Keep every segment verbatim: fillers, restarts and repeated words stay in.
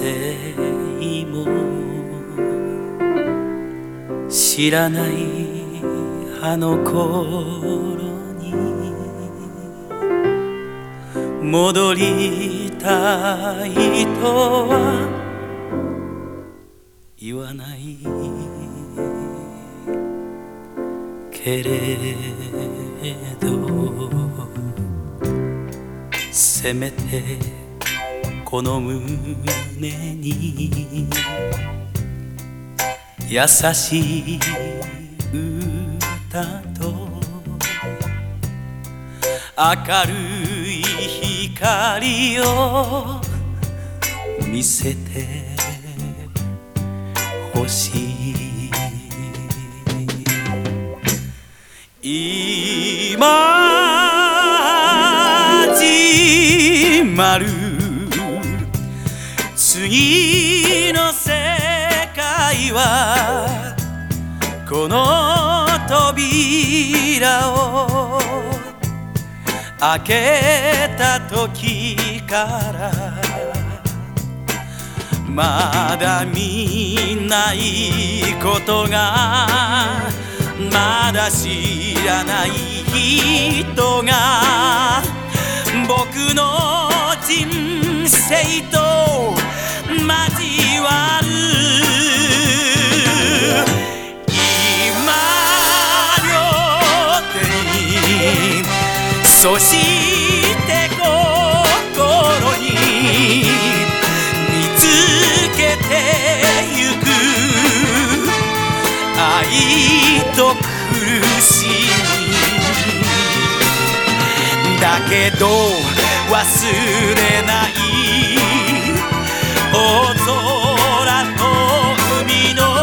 生も知らないあの頃に戻りたいとは言わないけれど、せめてこの胸に優しい歌と明るい光を見せてほしい。今始まる次の世界はこの扉を開けた時からまだ見ないことがまだ知らない人が僕の人生と交わる。今両手にそして心に見つけてゆく愛と苦しみだけど忘れない大空と海の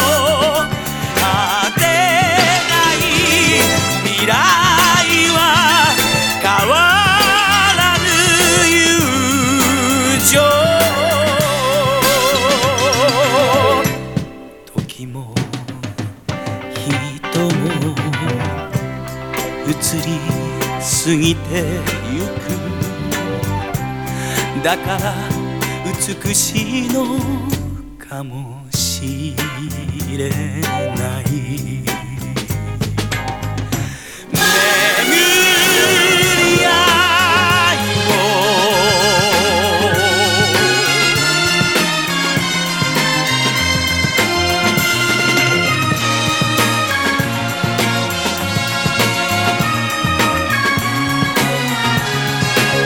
果てない未来は変わらぬ友情。時も人も移り過ぎてゆく。だから美しいのかもしれない。巡り合いを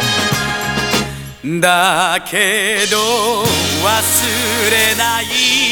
だけど忘れない